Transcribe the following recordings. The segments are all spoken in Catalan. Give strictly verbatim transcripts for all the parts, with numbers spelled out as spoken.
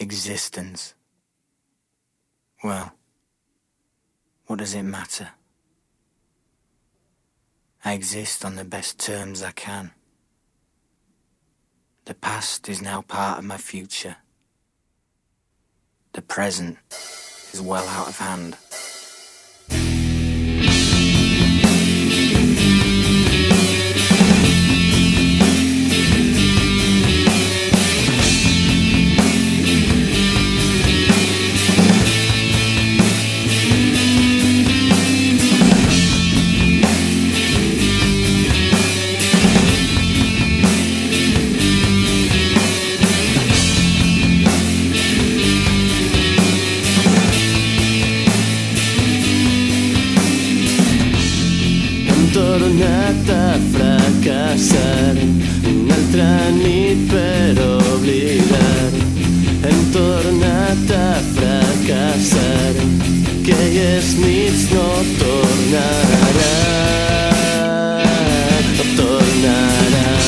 existence. Well, what does it matter? I exist on the best terms I can. The past is now part of my future. The present is well out of hand. Tornat a fracassar una altra nit per oblidar. Hem tornat a fracassar, aquelles nits no tornaran, no tornaran.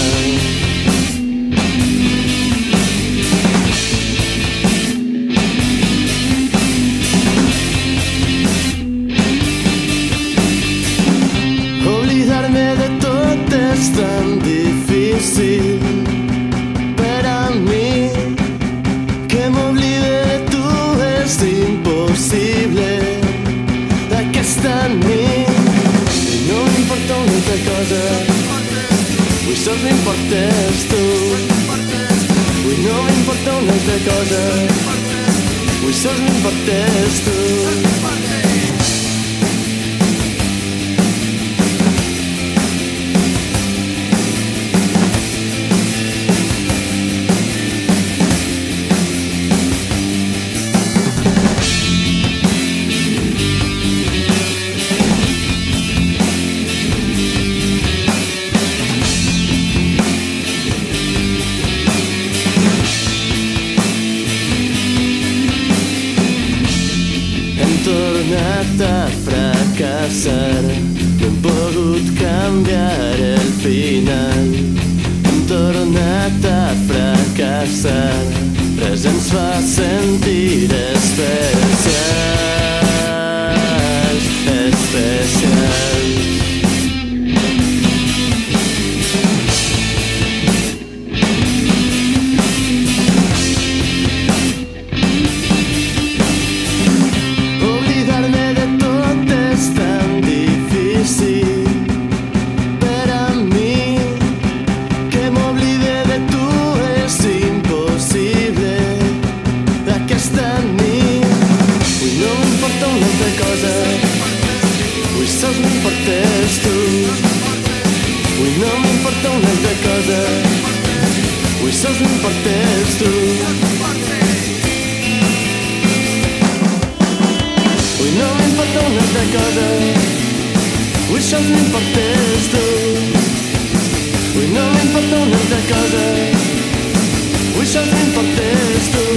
Oblidar-me de tot és tan difícil per a mi, que m'oblide de tu és impossible. Aquesta nit no m'importa una altra cosa, avui sols m'importes tu. Avui no m'importa una altra cosa, avui sols m'importes tu. Tornat a fracassar, no hem pogut canviar el final. Hem tornat a fracassar, res ens fa sentir especials, especials. Sols m'importes tu. Avui no m'importa una altra cosa, avui sols m'importes tu. Avui no m'importa una altra cosa, avui sols m'importes tu. Avui no m'importa una altra cosa, avui sols m'importes tu.